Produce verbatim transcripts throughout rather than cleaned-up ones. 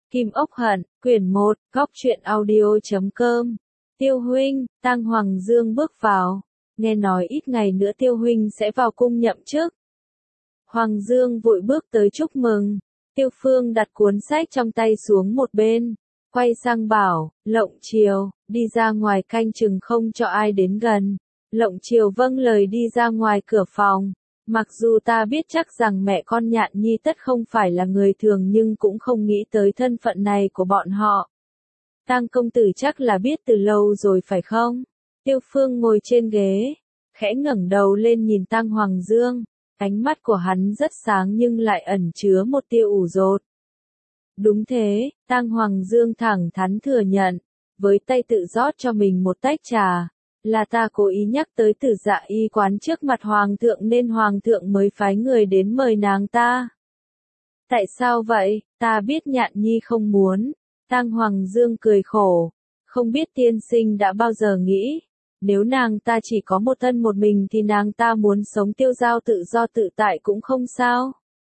Kim Ốc Hận, quyển một, góc truyện audio.com. Tiêu huynh, Tang Hoàng Dương bước vào. Nghe nói ít ngày nữa Tiêu huynh sẽ vào cung nhậm chức. Hoàng Dương vội bước tới chúc mừng. Tiêu Phương đặt cuốn sách trong tay xuống một bên, quay sang bảo, Lộng Triều, đi ra ngoài canh chừng không cho ai đến gần. Lộng Triều vâng lời đi ra ngoài cửa phòng. Mặc dù ta biết chắc rằng mẹ con Nhạn Nhi tất không phải là người thường nhưng cũng không nghĩ tới thân phận này của bọn họ. Tang công tử chắc là biết từ lâu rồi phải không? Tiêu Phương ngồi trên ghế, khẽ ngẩng đầu lên nhìn Tang Hoàng Dương, ánh mắt của hắn rất sáng nhưng lại ẩn chứa một tia ủ rột. Đúng thế, Tang Hoàng Dương thẳng thắn thừa nhận, với tay tự rót cho mình một tách trà. Là ta cố ý nhắc tới Tử Dạ y quán trước mặt Hoàng thượng nên Hoàng thượng mới phái người đến mời nàng ta. Tại sao vậy? Ta biết Nhạn Nhi không muốn. Tang Hoàng Dương cười khổ. Không biết tiên sinh đã bao giờ nghĩ, nếu nàng ta chỉ có một thân một mình thì nàng ta muốn sống tiêu dao tự do tự tại cũng không sao.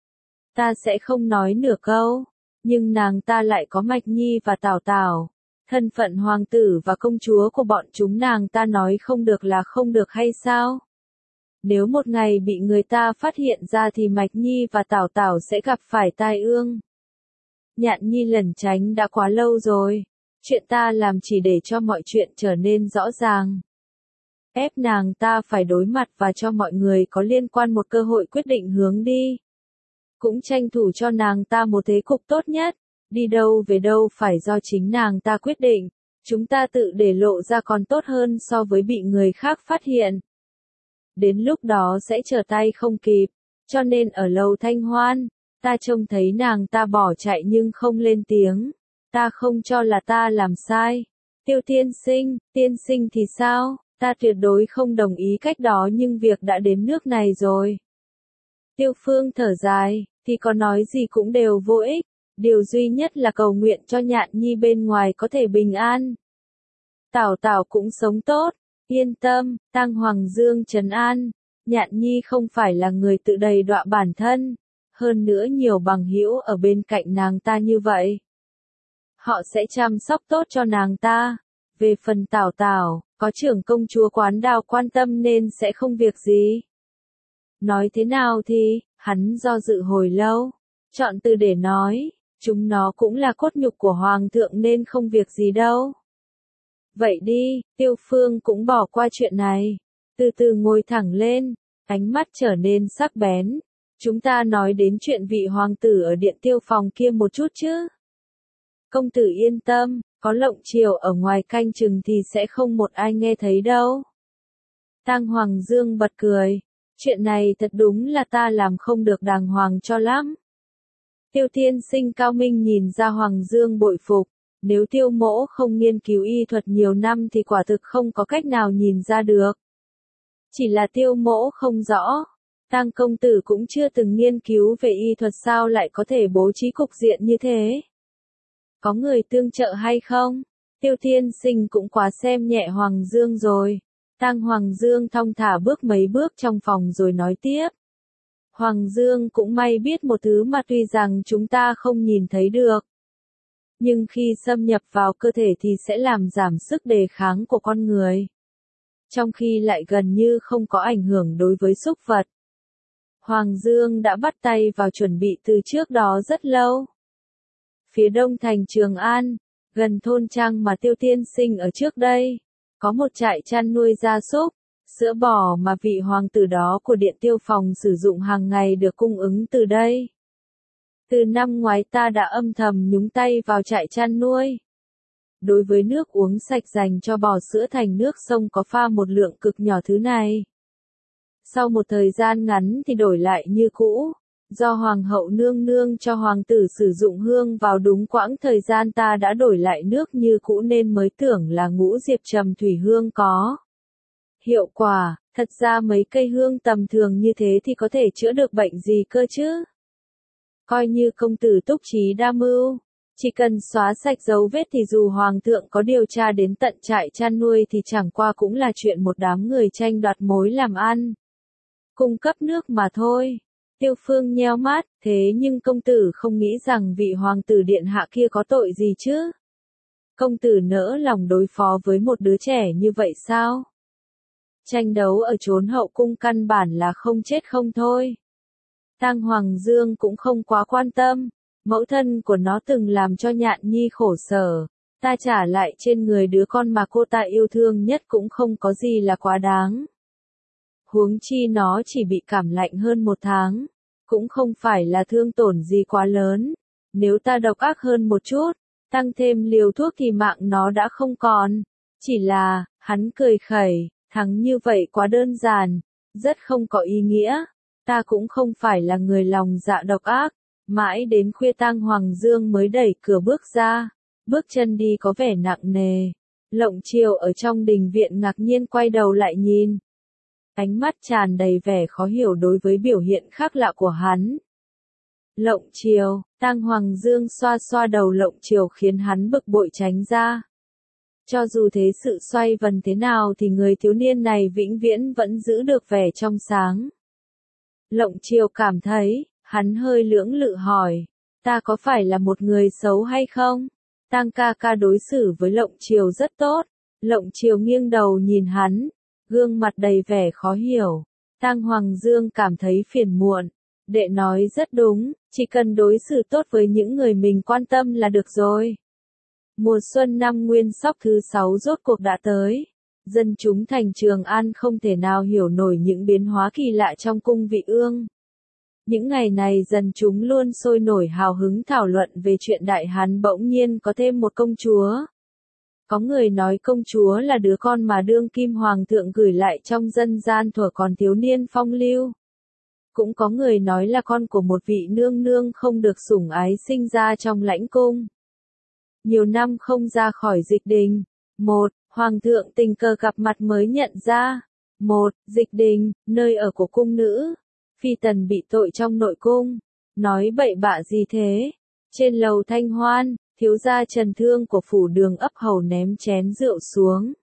Ta sẽ không nói nửa câu, nhưng nàng ta lại có Mạch Nhi và Tảo Tảo. Thân phận hoàng tử và công chúa của bọn chúng nàng ta nói không được là không được hay sao? Nếu một ngày bị người ta phát hiện ra thì Mạch Nhi và Tảo Tảo sẽ gặp phải tai ương. Nhạn Nhi lẩn tránh đã quá lâu rồi. Chuyện ta làm chỉ để cho mọi chuyện trở nên rõ ràng. Ép nàng ta phải đối mặt và cho mọi người có liên quan một cơ hội quyết định hướng đi. Cũng tranh thủ cho nàng ta một thế cục tốt nhất. Đi đâu về đâu phải do chính nàng ta quyết định, chúng ta tự để lộ ra còn tốt hơn so với bị người khác phát hiện. Đến lúc đó sẽ trở tay không kịp, cho nên ở lầu Thanh Hoan, ta trông thấy nàng ta bỏ chạy nhưng không lên tiếng, ta không cho là ta làm sai. Tiêu tiên sinh, tiên sinh thì sao, ta tuyệt đối không đồng ý cách đó nhưng việc đã đến nước này rồi. Tiêu Phương thở dài, thì có nói gì cũng đều vô ích. Điều duy nhất là cầu nguyện cho Nhạn Nhi bên ngoài có thể bình an. Tảo Tảo cũng sống tốt, yên tâm, Tang Hoàng Dương trấn an. Nhạn Nhi không phải là người tự đầy đọa bản thân, hơn nữa nhiều bằng hữu ở bên cạnh nàng ta như vậy. Họ sẽ chăm sóc tốt cho nàng ta. Về phần Tảo Tảo, có trưởng công chúa Quán Đào quan tâm nên sẽ không việc gì. Nói thế nào thì, hắn do dự hồi lâu, chọn từ để nói. Chúng nó cũng là cốt nhục của Hoàng thượng nên không việc gì đâu. Vậy đi, Tiêu Phương cũng bỏ qua chuyện này. Từ từ ngồi thẳng lên, ánh mắt trở nên sắc bén. Chúng ta nói đến chuyện vị hoàng tử ở điện Tiêu phòng kia một chút chứ. Công tử yên tâm, có Lộng Triều ở ngoài canh chừng thì sẽ không một ai nghe thấy đâu. Tang Hoàng Dương bật cười. Chuyện này thật đúng là ta làm không được đàng hoàng cho lắm. Tiêu tiên sinh cao minh nhìn ra Hoàng Dương bội phục, nếu Tiêu mỗ không nghiên cứu y thuật nhiều năm thì quả thực không có cách nào nhìn ra được. Chỉ là Tiêu mỗ không rõ, Tang công tử cũng chưa từng nghiên cứu về y thuật sao lại có thể bố trí cục diện như thế. Có người tương trợ hay không? Tiêu tiên sinh cũng quá xem nhẹ Hoàng Dương rồi. Tang Hoàng Dương thong thả bước mấy bước trong phòng rồi nói tiếp. Hoàng Dương cũng may biết một thứ mà tuy rằng chúng ta không nhìn thấy được. Nhưng khi xâm nhập vào cơ thể thì sẽ làm giảm sức đề kháng của con người. Trong khi lại gần như không có ảnh hưởng đối với súc vật. Hoàng Dương đã bắt tay vào chuẩn bị từ trước đó rất lâu. Phía đông thành Trường An, gần thôn trang mà Tiêu tiên sinh ở trước đây, có một trại chăn nuôi gia súc. Sữa bò mà vị hoàng tử đó của điện Tiêu phòng sử dụng hàng ngày được cung ứng từ đây. Từ năm ngoái ta đã âm thầm nhúng tay vào trại chăn nuôi. Đối với nước uống sạch dành cho bò sữa thành nước sông có pha một lượng cực nhỏ thứ này. Sau một thời gian ngắn thì đổi lại như cũ. Do hoàng hậu nương nương cho hoàng tử sử dụng hương vào đúng quãng thời gian ta đã đổi lại nước như cũ nên mới tưởng là ngũ diệp trầm thủy hương có hiệu quả. Thật ra mấy cây hương tầm thường như thế thì có thể chữa được bệnh gì cơ chứ? Coi như công tử túc trí đa mưu, chỉ cần xóa sạch dấu vết thì dù hoàng thượng có điều tra đến tận trại chăn nuôi thì chẳng qua cũng là chuyện một đám người tranh đoạt mối làm ăn. Cung cấp nước mà thôi. Tiêu Phương nheo mắt, thế nhưng công tử không nghĩ rằng vị hoàng tử điện hạ kia có tội gì chứ? Công tử nỡ lòng đối phó với một đứa trẻ như vậy sao? Tranh đấu ở chốn hậu cung căn bản là không chết không thôi. Tang Hoàng Dương cũng không quá quan tâm, mẫu thân của nó từng làm cho Nhạn Nhi khổ sở, ta trả lại trên người đứa con mà cô ta yêu thương nhất cũng không có gì là quá đáng. Huống chi nó chỉ bị cảm lạnh hơn một tháng, cũng không phải là thương tổn gì quá lớn, nếu ta độc ác hơn một chút, tăng thêm liều thuốc thì mạng nó đã không còn, chỉ là, hắn cười khẩy, thắng như vậy quá đơn giản, rất không có ý nghĩa, ta cũng không phải là người lòng dạ độc ác, mãi đến khuya Tang Hoàng Dương mới đẩy cửa bước ra, bước chân đi có vẻ nặng nề, Lộng Triều ở trong đình viện ngạc nhiên quay đầu lại nhìn. Ánh mắt tràn đầy vẻ khó hiểu đối với biểu hiện khác lạ của hắn. Lộng Triều, Tang Hoàng Dương xoa xoa đầu Lộng Triều khiến hắn bực bội tránh ra. Cho dù thế sự xoay vần thế nào thì người thiếu niên này vĩnh viễn vẫn giữ được vẻ trong sáng. Lộng Triều cảm thấy, hắn hơi lưỡng lự hỏi, ta có phải là một người xấu hay không? Tang ca ca đối xử với Lộng Triều rất tốt. Lộng Triều nghiêng đầu nhìn hắn, gương mặt đầy vẻ khó hiểu. Tang Hoàng Dương cảm thấy phiền muộn. Đệ nói rất đúng, chỉ cần đối xử tốt với những người mình quan tâm là được rồi. Mùa xuân năm Nguyên Sóc thứ sáu rốt cuộc đã tới. Dân chúng thành Trường An không thể nào hiểu nổi những biến hóa kỳ lạ trong cung vị ương. Những ngày này dân chúng luôn sôi nổi hào hứng thảo luận về chuyện Đại Hán bỗng nhiên có thêm một công chúa. Có người nói công chúa là đứa con mà đương kim hoàng thượng gửi lại trong dân gian thuở còn thiếu niên phong lưu. Cũng có người nói là con của một vị nương nương không được sủng ái sinh ra trong lãnh cung. Nhiều năm không ra khỏi Dịch Đình. Một, Hoàng thượng tình cờ gặp mặt mới nhận ra. Một, Dịch Đình, nơi ở của cung nữ. Phi tần bị tội trong nội cung. Nói bậy bạ gì thế? Trên lầu Thanh Hoan, thiếu gia Trần Thương của phủ Đường ấp hầu ném chén rượu xuống.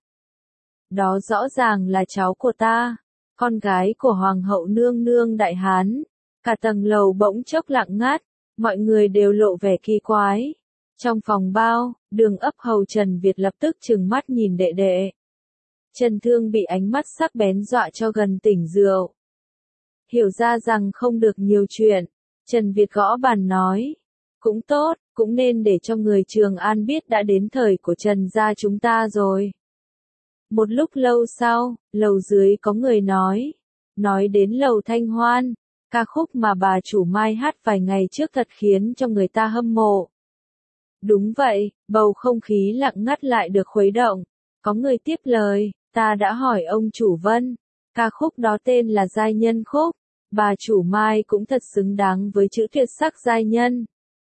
Đó rõ ràng là cháu của ta, con gái của Hoàng hậu nương nương Đại Hán. Cả tầng lầu bỗng chốc lặng ngắt, mọi người đều lộ vẻ kỳ quái. Trong phòng bao, Đường ấp hầu Trần Việt lập tức trừng mắt nhìn đệ đệ. Trần Thương bị ánh mắt sắc bén dọa cho gần tỉnh rượu. Hiểu ra rằng không được nhiều chuyện, Trần Việt gõ bàn nói. Cũng tốt, cũng nên để cho người Trường An biết đã đến thời của Trần gia chúng ta rồi. Một lúc lâu sau, lầu dưới có người nói. Nói đến lầu Thanh Hoan, ca khúc mà bà chủ Mai hát vài ngày trước thật khiến cho người ta hâm mộ. Đúng vậy, bầu không khí lặng ngắt lại được khuấy động. Có người tiếp lời, ta đã hỏi ông chủ Vân. Ca khúc đó tên là Giai Nhân Khúc. Bà chủ Mai cũng thật xứng đáng với chữ tuyệt sắc giai nhân.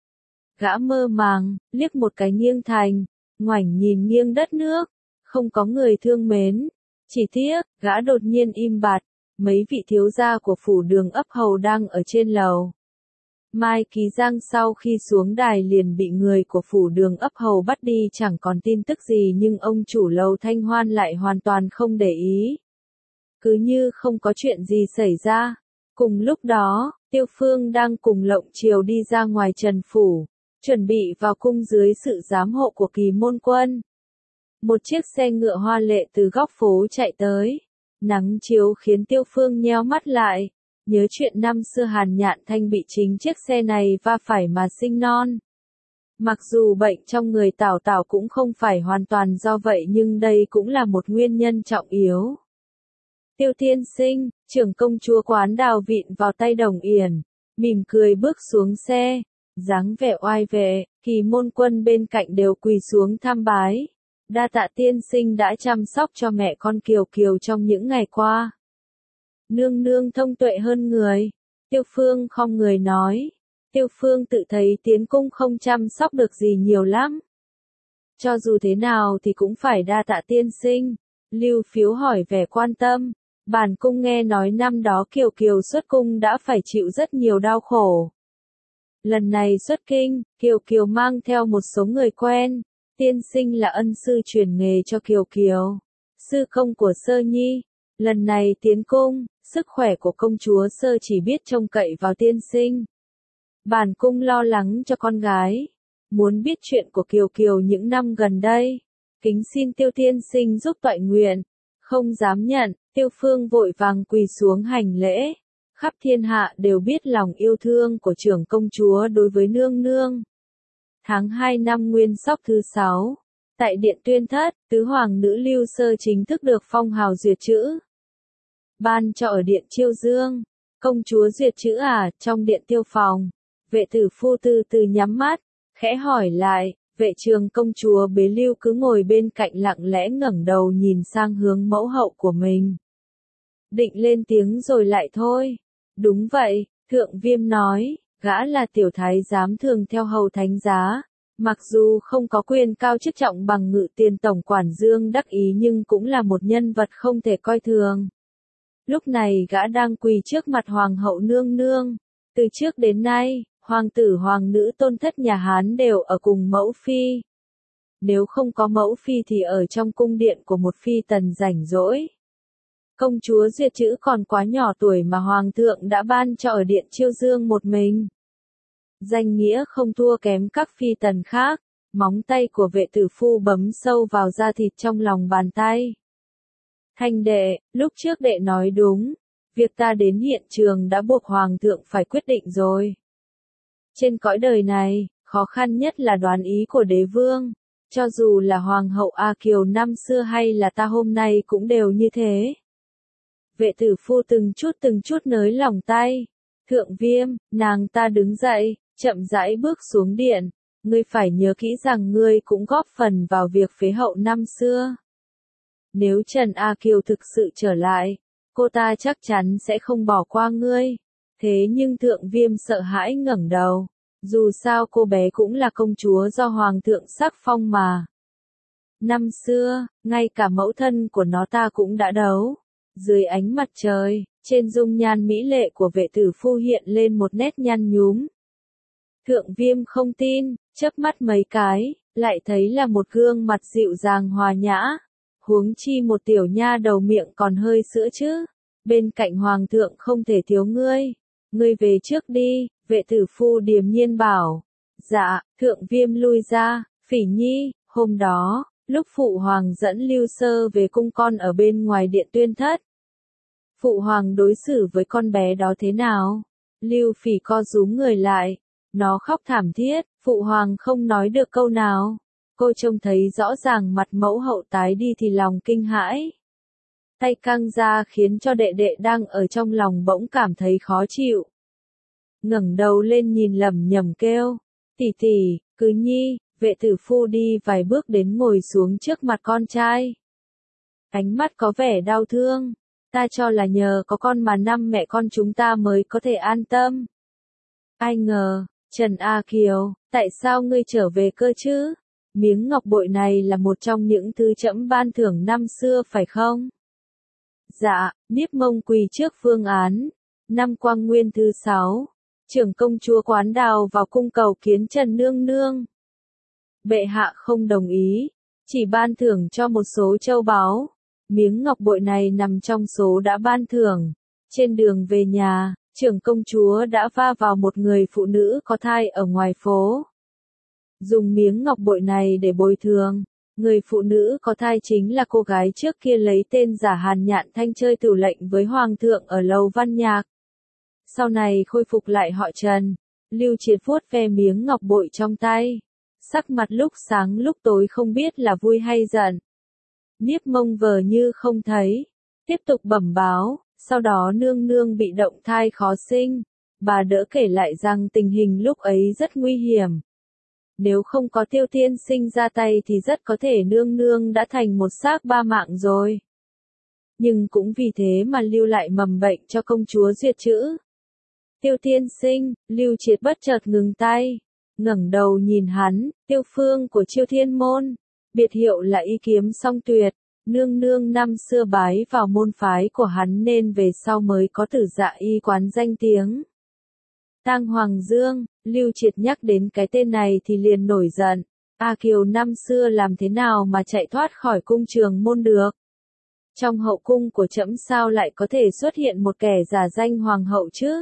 Gã mơ màng, liếc một cái nghiêng thành, ngoảnh nhìn nghiêng đất nước, không có người thương mến. Chỉ tiếc, gã đột nhiên im bặt, mấy vị thiếu gia của phủ Đường ấp hầu đang ở trên lầu. Mai Kỳ Giang sau khi xuống đài liền bị người của phủ Đường ấp hầu bắt đi chẳng còn tin tức gì nhưng ông chủ lầu Thanh Hoan lại hoàn toàn không để ý. Cứ như không có chuyện gì xảy ra. Cùng lúc đó, Tiêu Phương đang cùng Lộng Triều đi ra ngoài Trần Phủ, chuẩn bị vào cung dưới sự giám hộ của Kỳ Môn Quân. Một chiếc xe ngựa hoa lệ từ góc phố chạy tới. Nắng chiếu khiến Tiêu Phương nheo mắt lại, nhớ chuyện năm xưa Hàn Nhạn Thanh bị chính chiếc xe này va phải mà sinh non. Mặc dù bệnh trong người Tảo Tảo cũng không phải hoàn toàn do vậy nhưng đây cũng là một nguyên nhân trọng yếu. Tiêu tiên sinh, trưởng công chúa quán Đào vịn vào tay Đồng Yển, mỉm cười bước xuống xe, dáng vẻ oai vệ, Kỳ Môn Quân bên cạnh đều quỳ xuống tham bái. Đa tạ tiên sinh đã chăm sóc cho mẹ con Kiều Kiều trong những ngày qua. Nương nương thông tuệ hơn người. Tiêu Phương không người nói. Tiêu Phương tự thấy tiến cung không chăm sóc được gì nhiều lắm. Cho dù thế nào thì cũng phải đa tạ tiên sinh. Lưu Phiếu hỏi vẻ quan tâm. Bản cung nghe nói năm đó Kiều Kiều xuất cung đã phải chịu rất nhiều đau khổ. Lần này xuất kinh, Kiều Kiều mang theo một số người quen. Tiên sinh là ân sư truyền nghề cho Kiều Kiều. Sư công của Sơ Nhi. Lần này tiến cung, sức khỏe của công chúa Sơ chỉ biết trông cậy vào tiên sinh. Bản cung lo lắng cho con gái. Muốn biết chuyện của Kiều Kiều những năm gần đây. Kính xin Tiêu tiên sinh giúp toại nguyện. Không dám nhận, Tiêu Phương vội vàng quỳ xuống hành lễ. Khắp thiên hạ đều biết lòng yêu thương của trưởng công chúa đối với nương nương. Tháng hai năm Nguyên Sóc thứ sáu, tại Điện Tuyên Thất, tứ hoàng nữ Lưu Sơ chính thức được phong hào duyệt chữ. Ban cho ở Điện Chiêu Dương, công chúa duyệt chữ à, trong điện Tiêu phòng. Vệ tử phu từ từ nhắm mắt, khẽ hỏi lại, vệ trường công chúa bế Lưu cứ ngồi bên cạnh lặng lẽ ngẩng đầu nhìn sang hướng mẫu hậu của mình. Định lên tiếng rồi lại thôi. Đúng vậy, Thượng Viêm nói, gã là tiểu thái giám thường theo hầu thánh giá, mặc dù không có quyền cao chức trọng bằng Ngự Tiền tổng quản Dương Đắc Ý nhưng cũng là một nhân vật không thể coi thường. Lúc này gã đang quỳ trước mặt hoàng hậu nương nương. Từ trước đến nay, hoàng tử hoàng nữ tôn thất nhà Hán đều ở cùng mẫu phi. Nếu không có mẫu phi thì ở trong cung điện của một phi tần rảnh rỗi. Công chúa duyệt chữ còn quá nhỏ tuổi mà hoàng thượng đã ban cho ở Điện Chiêu Dương một mình. Danh nghĩa không thua kém các phi tần khác, móng tay của vệ tử phu bấm sâu vào da thịt trong lòng bàn tay. Thanh đệ, lúc trước đệ nói đúng, việc ta đến hiện trường đã buộc hoàng thượng phải quyết định rồi. Trên cõi đời này, khó khăn nhất là đoán ý của đế vương, cho dù là hoàng hậu A Kiều năm xưa hay là ta hôm nay cũng đều như thế. Vệ tử phu từng chút từng chút nới lỏng tay. Thượng Viêm, nàng ta đứng dậy, chậm rãi bước xuống điện. Ngươi phải nhớ kỹ rằng ngươi cũng góp phần vào việc phế hậu năm xưa. Nếu Trần A Kiều thực sự trở lại, cô ta chắc chắn sẽ không bỏ qua ngươi. Thế nhưng Thượng Viêm sợ hãi ngẩng đầu. Dù sao cô bé cũng là công chúa do hoàng thượng sắc phong mà. Năm xưa, ngay cả mẫu thân của nó ta cũng đã đấu. Dưới ánh mặt trời, trên dung nhan mỹ lệ của vệ tử phu hiện lên một nét nhăn nhúm. Thượng Viêm không tin, chớp mắt mấy cái, lại thấy là một gương mặt dịu dàng hòa nhã. Huống chi một tiểu nha đầu miệng còn hơi sữa chứ. Bên cạnh hoàng thượng không thể thiếu ngươi. Ngươi về trước đi, vệ tử phu điềm nhiên bảo. Dạ, Thượng Viêm lui ra. Phỉ Nhi, hôm đó, lúc phụ hoàng dẫn Lưu Sơ về cung con ở bên ngoài Điện Tuyên Thất. Phụ hoàng đối xử với con bé đó thế nào? Lưu Phỉ co rúm người lại. Nó khóc thảm thiết, phụ hoàng không nói được câu nào. Cô trông thấy rõ ràng mặt mẫu hậu tái đi thì lòng kinh hãi. Tay căng ra khiến cho đệ đệ đang ở trong lòng bỗng cảm thấy khó chịu. Ngẩng đầu lên nhìn lẩm nhẩm kêu. Tỷ tỷ, cứ Nhi. Vệ tử phu đi vài bước đến ngồi xuống trước mặt con trai. Ánh mắt có vẻ đau thương. Ta cho là nhờ có con mà năm mẹ con chúng ta mới có thể an tâm. Ai ngờ, Trần A Kiều, tại sao ngươi trở về cơ chứ? Miếng ngọc bội này là một trong những thứ trẫm ban thưởng năm xưa phải không? Dạ, Niếp Mông quỳ trước phương án. Năm Quang Nguyên thứ sáu, trưởng công chúa Quán Đào vào cung cầu kiến Trần Nương Nương. Bệ hạ không đồng ý, chỉ ban thưởng cho một số châu báu. Miếng ngọc bội này nằm trong số đã ban thưởng. Trên đường về nhà, trưởng công chúa đã va vào một người phụ nữ có thai ở ngoài phố. Dùng miếng ngọc bội này để bồi thường. Người phụ nữ có thai chính là cô gái trước kia lấy tên giả Hàn Nhạn Thanh chơi tửu lệnh với hoàng thượng ở Lầu Văn Nhạc. Sau này khôi phục lại họ Trần. Lưu Triệt vuốt ve miếng ngọc bội trong tay. Sắc mặt lúc sáng lúc tối không biết là vui hay giận. Niếp Mông vờ như không thấy. Tiếp tục bẩm báo, sau đó nương nương bị động thai khó sinh. Bà đỡ kể lại rằng tình hình lúc ấy rất nguy hiểm. Nếu không có Tiêu tiên sinh ra tay thì rất có thể nương nương đã thành một xác ba mạng rồi. Nhưng cũng vì thế mà lưu lại mầm bệnh cho công chúa duyệt chữ. Tiêu tiên sinh, Lưu Triệt bất chợt ngừng tay. Ngẩng đầu nhìn hắn, Tiêu Phương của Chiêu Thiên Môn. Biệt hiệu là Y Kiếm Song Tuyệt. Nương nương năm xưa bái vào môn phái của hắn nên về sau mới có Tử Dạ Y quán danh tiếng. Tang Hoàng Dương, Lưu Triệt nhắc đến cái tên này thì liền nổi giận. A Kiều năm xưa làm thế nào mà chạy thoát khỏi cung Trường Môn được? Trong hậu cung của trẫm sao lại có thể xuất hiện một kẻ giả danh hoàng hậu chứ?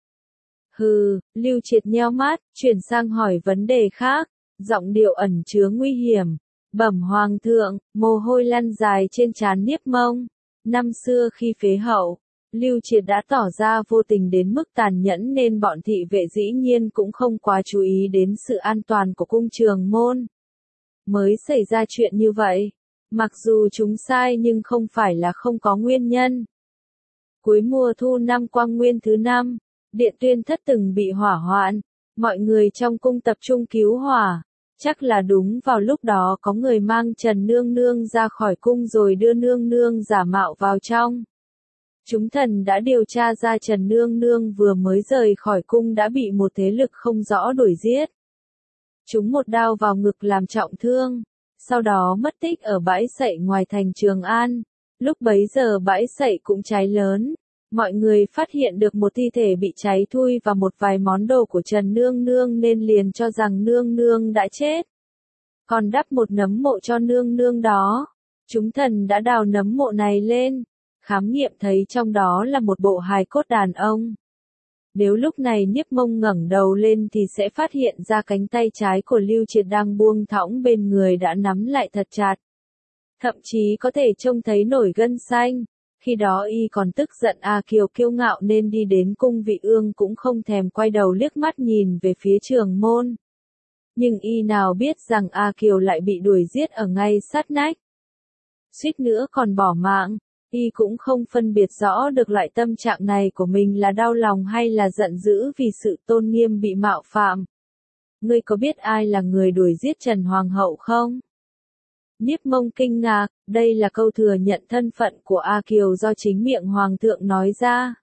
Hừ, Lưu Triệt nheo mắt, chuyển sang hỏi vấn đề khác, giọng điệu ẩn chứa nguy hiểm. Bẩm hoàng thượng, mồ hôi lăn dài trên trán Niếp Mông. Năm xưa khi phế hậu, Lưu Triệt đã tỏ ra vô tình đến mức tàn nhẫn nên bọn thị vệ dĩ nhiên cũng không quá chú ý đến sự an toàn của cung Trường Môn. Mới xảy ra chuyện như vậy. Mặc dù chúng sai nhưng không phải là không có nguyên nhân. Cuối mùa thu năm Quang Nguyên thứ năm, Điện Tuyên Thất từng bị hỏa hoạn, mọi người trong cung tập trung cứu hỏa. Chắc là đúng vào lúc đó có người mang Trần Nương Nương ra khỏi cung rồi đưa Nương Nương giả mạo vào trong. Chúng thần đã điều tra ra Trần Nương Nương vừa mới rời khỏi cung đã bị một thế lực không rõ đuổi giết. Chúng một đao vào ngực làm trọng thương, sau đó mất tích ở bãi sậy ngoài thành Trường An. Lúc bấy giờ bãi sậy cũng cháy lớn. Mọi người phát hiện được một thi thể bị cháy thui và một vài món đồ của Trần Nương Nương nên liền cho rằng Nương Nương đã chết. Còn đắp một nấm mộ cho Nương Nương đó. Chúng thần đã đào nấm mộ này lên, khám nghiệm thấy trong đó là một bộ hài cốt đàn ông. Nếu lúc này Niếp Mông ngẩng đầu lên thì sẽ phát hiện ra cánh tay trái của Lưu Triệt đang buông thõng bên người đã nắm lại thật chặt. Thậm chí có thể trông thấy nổi gân xanh. Khi đó y còn tức giận A Kiều kiêu ngạo nên đi đến cung Vị Ương cũng không thèm quay đầu liếc mắt nhìn về phía Trường Môn. Nhưng y nào biết rằng A Kiều lại bị đuổi giết ở ngay sát nách. Suýt nữa còn bỏ mạng, y cũng không phân biệt rõ được loại tâm trạng này của mình là đau lòng hay là giận dữ vì sự tôn nghiêm bị mạo phạm. Ngươi có biết ai là người đuổi giết Trần Hoàng hậu không? Niếp Mông kinh ngạc, đây là câu thừa nhận thân phận của A Kiều do chính miệng Hoàng thượng nói ra.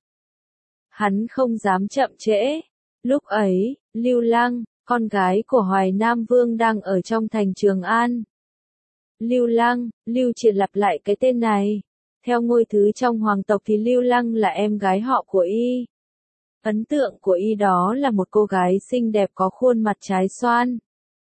Hắn không dám chậm trễ. Lúc ấy, Lưu Lăng, con gái của Hoài Nam Vương đang ở trong thành Trường An. Lưu Lăng, Lưu Triệt lặp lại cái tên này. Theo ngôi thứ trong hoàng tộc thì Lưu Lăng là em gái họ của y. Ấn tượng của y đó là một cô gái xinh đẹp có khuôn mặt trái xoan.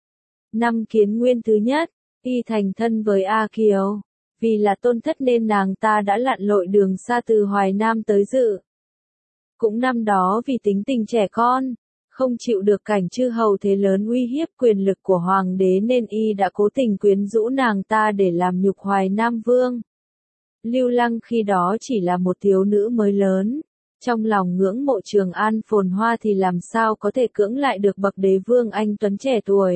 Năm Kiến Nguyên thứ nhất, y thành thân với A Kiều. Vì là tôn thất nên nàng ta đã lặn lội đường xa từ Hoài Nam tới dự. Cũng năm đó vì tính tình trẻ con, không chịu được cảnh chư hầu thế lớn uy hiếp quyền lực của hoàng đế nên y đã cố tình quyến rũ nàng ta để làm nhục Hoài Nam Vương. Lưu Lăng khi đó chỉ là một thiếu nữ mới lớn, trong lòng ngưỡng mộ Trường An phồn hoa thì làm sao có thể cưỡng lại được bậc đế vương anh tuấn trẻ tuổi.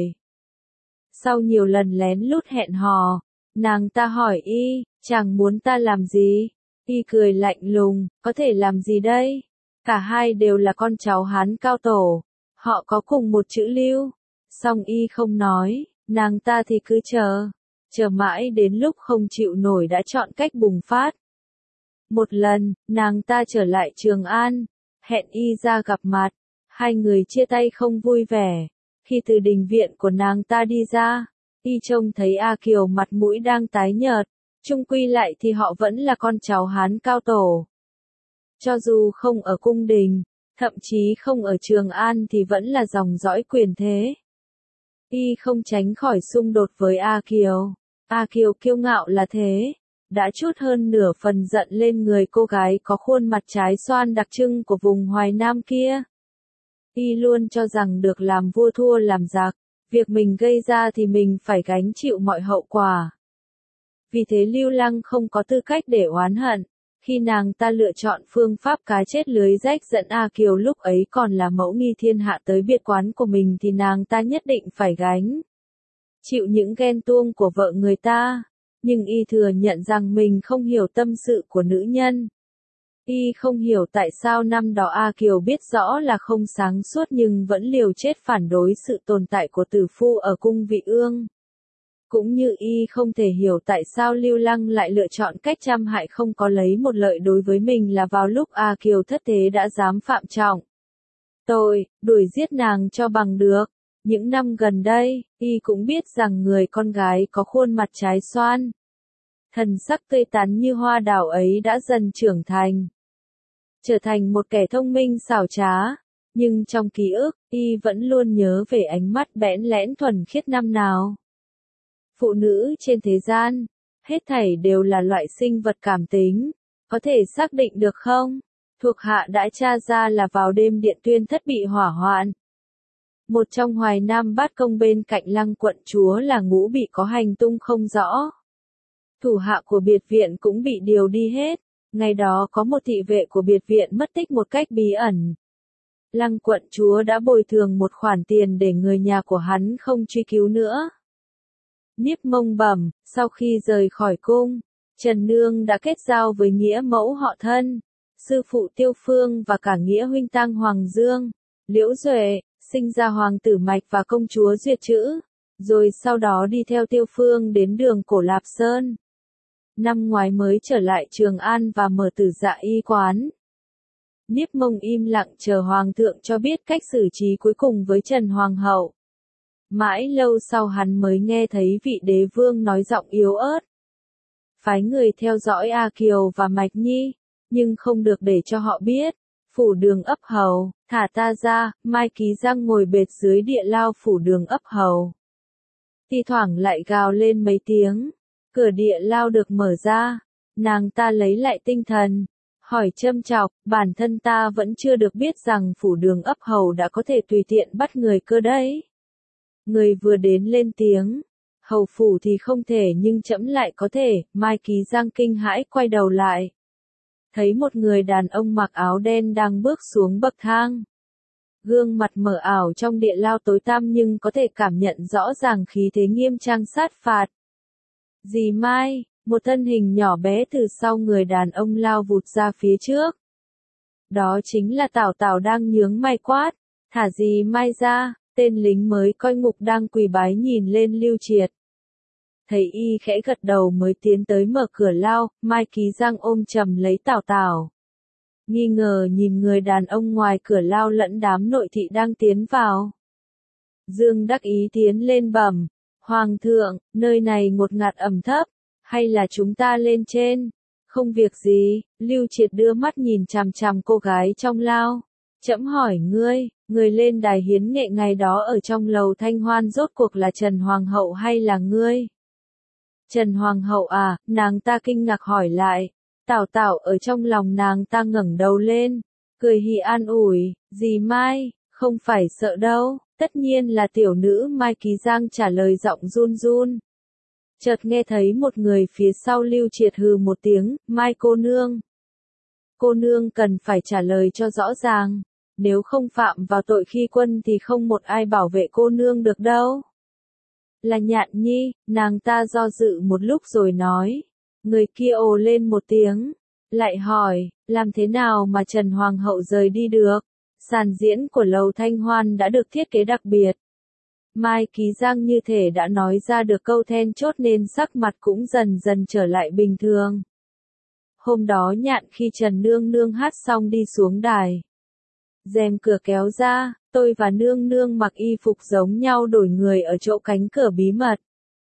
Sau nhiều lần lén lút hẹn hò, nàng ta hỏi y, chàng muốn ta làm gì? Y cười lạnh lùng, có thể làm gì đây? Cả hai đều là con cháu Hán cao tổ, họ có cùng một chữ Lưu. Song y không nói, nàng ta thì cứ chờ. Chờ mãi đến lúc không chịu nổi đã chọn cách bùng phát. Một lần, nàng ta trở lại Trường An, hẹn y ra gặp mặt, hai người chia tay không vui vẻ. Khi từ đình viện của nàng ta đi ra, y trông thấy A Kiều mặt mũi đang tái nhợt, chung quy lại thì họ vẫn là con cháu Hán cao tổ. Cho dù không ở cung đình, thậm chí không ở Trường An thì vẫn là dòng dõi quyền thế. Y không tránh khỏi xung đột với A Kiều. A Kiều kiêu ngạo là thế, đã chút hơn nửa phần giận lên người cô gái có khuôn mặt trái xoan đặc trưng của vùng Hoài Nam kia. Y luôn cho rằng được làm vua thua làm giặc, việc mình gây ra thì mình phải gánh chịu mọi hậu quả. Vì thế Lưu Lăng không có tư cách để oán hận, khi nàng ta lựa chọn phương pháp cá chết lưới rách dẫn A Kiều lúc ấy còn là mẫu nghi thiên hạ tới biệt quán của mình thì nàng ta nhất định phải gánh chịu những ghen tuông của vợ người ta, nhưng y thừa nhận rằng mình không hiểu tâm sự của nữ nhân. Y không hiểu tại sao năm đó A Kiều biết rõ là không sáng suốt nhưng vẫn liều chết phản đối sự tồn tại của tử phu ở cung Vị Ương. Cũng như y không thể hiểu tại sao Lưu Lăng lại lựa chọn cách trăm hại không có lấy một lợi đối với mình là vào lúc A Kiều thất thế đã dám phạm trọng tội, đuổi giết nàng cho bằng được. Những năm gần đây, y cũng biết rằng người con gái có khuôn mặt trái xoan, thần sắc tươi tắn như hoa đào ấy đã dần trưởng thành, trở thành một kẻ thông minh xảo trá, nhưng trong ký ức, y vẫn luôn nhớ về ánh mắt bẽn lẽn thuần khiết năm nào. Phụ nữ trên thế gian, Hết thảy đều là loại sinh vật cảm tính, có thể xác định được không? Thuộc hạ đã tra ra là vào đêm Điện Tuyên Thất bị hỏa hoạn. Một trong Hoài Nam Bát Công bên cạnh Lăng quận chúa là Ngũ bị có hành tung không rõ. Thủ hạ của biệt viện cũng bị điều đi hết, ngày đó có một thị vệ của biệt viện mất tích một cách bí ẩn. Lăng quận chúa đã bồi thường một khoản tiền để người nhà của hắn không truy cứu nữa. Niếp Mông bẩm, sau khi rời khỏi cung, Trần Nương đã kết giao với nghĩa mẫu họ thân, sư phụ Tiêu Phương và cả nghĩa huynh tang Hoàng Dương, Liễu Duệ, sinh ra hoàng tử Mạch và công chúa Duyệt Chữ, rồi sau đó đi theo Tiêu Phương đến đường Cổ Lạp Sơn. Năm ngoái mới trở lại Trường An và mở Tử Dạ y quán. Niếp Mông im lặng chờ Hoàng thượng cho biết cách xử trí cuối cùng với Trần Hoàng hậu. Mãi lâu sau hắn mới nghe thấy vị đế vương nói giọng yếu ớt. Phái người theo dõi A Kiều và Mạch Nhi, nhưng không được để cho họ biết. Phủ Đường ấp hầu, thả ta ra, Mai Ký Giang ngồi bệt dưới địa lao Phủ Đường ấp hầu. Thi thoảng lại gào lên mấy tiếng, cửa địa lao được mở ra, nàng ta lấy lại tinh thần, hỏi châm chọc, bản thân ta vẫn chưa được biết rằng Phủ Đường ấp hầu đã có thể tùy tiện bắt người cơ đấy. Người vừa đến lên tiếng, hầu phủ thì không thể nhưng trẫm lại có thể, Mai Ký Giang kinh hãi quay đầu lại. Thấy một người đàn ông mặc áo đen đang bước xuống bậc thang. Gương mặt mờ ảo trong địa lao tối tăm nhưng có thể cảm nhận rõ ràng khí thế nghiêm trang sát phạt. Dì Mai, một thân hình nhỏ bé từ sau người đàn ông lao vụt ra phía trước. Đó chính là Tào Tào đang nhướng mày quát, thả dì Mai ra, tên lính mới coi ngục đang quỳ bái nhìn lên Lưu Triệt. Thấy y khẽ gật đầu mới tiến tới mở cửa lao, Mai Ký Giang ôm chầm lấy Tào Tào. Nghi ngờ nhìn người đàn ông ngoài cửa lao lẫn đám nội thị đang tiến vào. Dương đắc ý tiến lên bẩm, Hoàng thượng, nơi này ngột ngạt ẩm thấp, hay là chúng ta lên trên? Không việc gì, Lưu Triệt đưa mắt nhìn chằm chằm cô gái trong lao. Trẫm hỏi ngươi, người lên đài hiến nghệ ngày đó ở trong lầu Thanh Hoan rốt cuộc là Trần Hoàng hậu hay là ngươi? Trần Hoàng hậu à, nàng ta kinh ngạc hỏi lại. Tào Tào ở trong lòng nàng ta ngẩng đầu lên, cười hì an ủi, dì Mai, không phải sợ đâu, tất nhiên là tiểu nữ Mai Ký Giang trả lời giọng run run. Chợt nghe thấy một người phía sau Lưu Triệt hừ một tiếng, Mai cô nương. Cô nương cần phải trả lời cho rõ ràng, nếu không phạm vào tội khi quân thì không một ai bảo vệ cô nương được đâu. Là Nhạn Nhi, nàng ta do dự một lúc rồi nói. Người kia ồ lên một tiếng, lại hỏi, làm thế nào mà Trần Hoàng hậu rời đi được? Sàn diễn của lầu Thanh Hoan đã được thiết kế đặc biệt. Mai Ký Giang như thể đã nói ra được câu then chốt nên sắc mặt cũng dần dần trở lại bình thường. Hôm đó Nhạn khi Trần Nương Nương hát xong đi xuống đài. Rèm cửa kéo ra, tôi và Nương Nương mặc y phục giống nhau đổi người ở chỗ cánh cửa bí mật.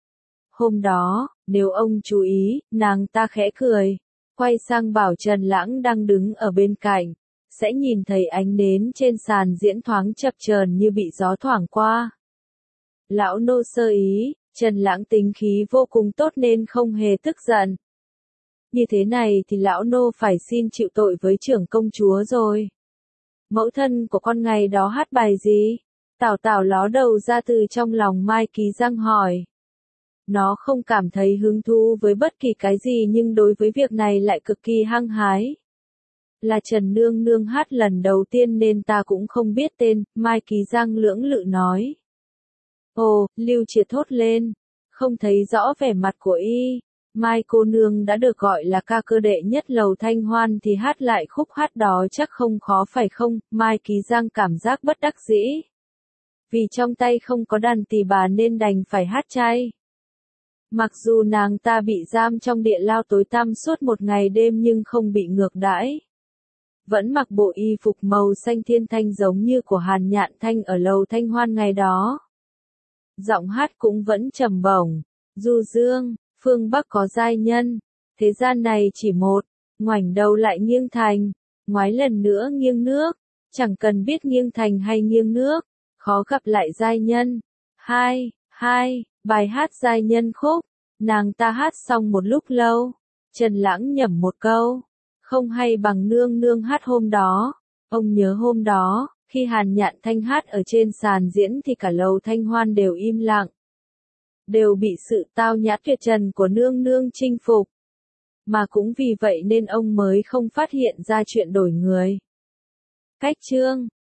Hôm đó, nếu ông chú ý, nàng ta khẽ cười, quay sang bảo Trần Lãng đang đứng ở bên cạnh, sẽ nhìn thấy ánh nến trên sàn diễn thoáng chập chờn như bị gió thoảng qua. Lão nô sơ ý, Trần Lãng tính khí vô cùng tốt nên không hề tức giận. Như thế này thì lão nô phải xin chịu tội với trưởng công chúa rồi. Mẫu thân của con ngày đó hát bài gì? Tào Tào ló đầu ra từ trong lòng Mai Ký Giang hỏi. Nó không cảm thấy hứng thú với bất kỳ cái gì nhưng đối với việc này lại cực kỳ hăng hái. Là Trần Nương Nương hát lần đầu tiên nên ta cũng không biết tên, Mai Ký Giang lưỡng lự nói. Ồ, Lưu Triệt thốt lên, không thấy rõ vẻ mặt của y. Mai cô nương đã được gọi là ca cơ đệ nhất lầu Thanh Hoan thì hát lại khúc hát đó chắc không khó phải không? Mai Ký Giang cảm giác bất đắc dĩ. Vì trong tay không có đàn tỳ bà nên đành phải hát chay. Mặc dù nàng ta bị giam trong địa lao tối tăm suốt một ngày đêm nhưng không bị ngược đãi. Vẫn mặc bộ y phục màu xanh thiên thanh giống như của Hàn Nhạn Thanh ở lầu Thanh Hoan ngày đó. Giọng hát cũng vẫn trầm bổng, du dương, phương Bắc có giai nhân, thế gian này chỉ một, ngoảnh đầu lại nghiêng thành, ngoái lần nữa nghiêng nước, chẳng cần biết nghiêng thành hay nghiêng nước, khó gặp lại giai nhân. Hai, hai, bài hát giai nhân khúc, Nàng ta hát xong một lúc lâu, Trần Lãng nhẩm một câu, không hay bằng nương nương hát hôm đó. Ông nhớ hôm đó, khi Hàn Nhạn Thanh hát ở trên sàn diễn thì cả lầu Thanh Hoan đều im lặng. Đều bị sự tao nhã tuyệt trần của nương nương chinh phục. Mà cũng vì vậy nên ông mới không phát hiện ra chuyện đổi người. Cách chương